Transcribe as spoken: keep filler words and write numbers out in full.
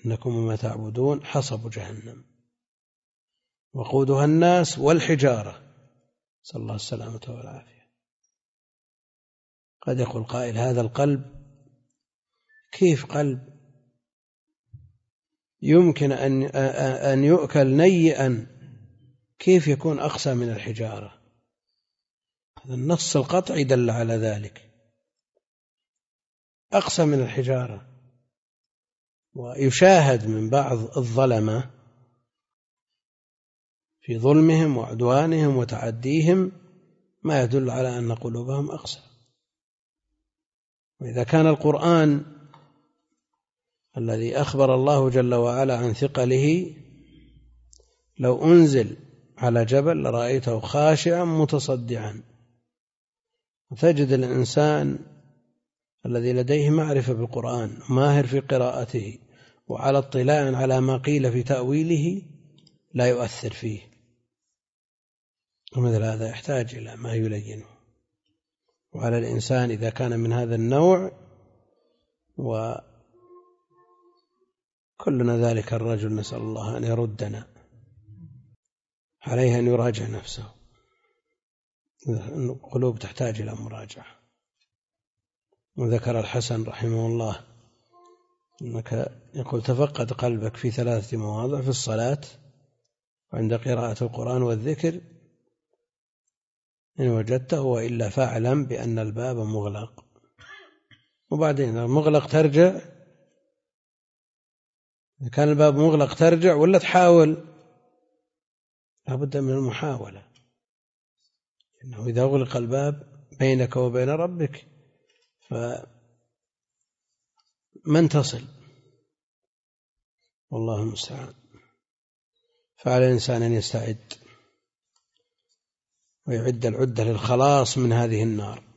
إنكم وما تعبدون حصب جهنم وقودها الناس والحجارة، نسأل الله السلامة والعافية. قد يقول قائل هذا القلب كيف قلب يمكن أن أن يؤكل نيئا، كيف يكون أقسى من الحجارة؟ هذا النص القطعي دل على ذلك، أقسى من الحجارة. ويشاهد من بعض الظلمة في ظلمهم وعدوانهم وتعديهم ما يدل على أن قلوبهم أقسى. وإذا كان القرآن الذي أخبر الله جل وعلا عن ثقله لو أنزل على جبل لرأيته خاشعا متصدعا، وتجد الإنسان الذي لديه معرفة بالقرآن ماهر في قراءته وعلى اطلاع على ما قيل في تأويله لا يؤثر فيه، ومثل هذا يحتاج إلى ما يلينه. وعلى الإنسان إذا كان من هذا النوع، وكلنا ذلك الرجل نسأل الله أن يردنا، عليه أن يراجع نفسه، القلوب تحتاج إلى مراجعة. وذكر الحسن رحمه الله أنك يقول تفقد قلبك في ثلاثة مواضع: في الصلاة، وعند قراءة القرآن والذكر، إن وجدته، وإلا فاعلم بأن الباب مغلق. وبعدين المغلق ترجع، إذا كان الباب مغلق ترجع ولا تحاول؟ لابد من المحاولة، إنه إذا أغلق الباب بينك وبين ربك فمن تصل؟ والله المستعان. فعلى الإنسان أن يستعد ويعد العدة للخلاص من هذه النار.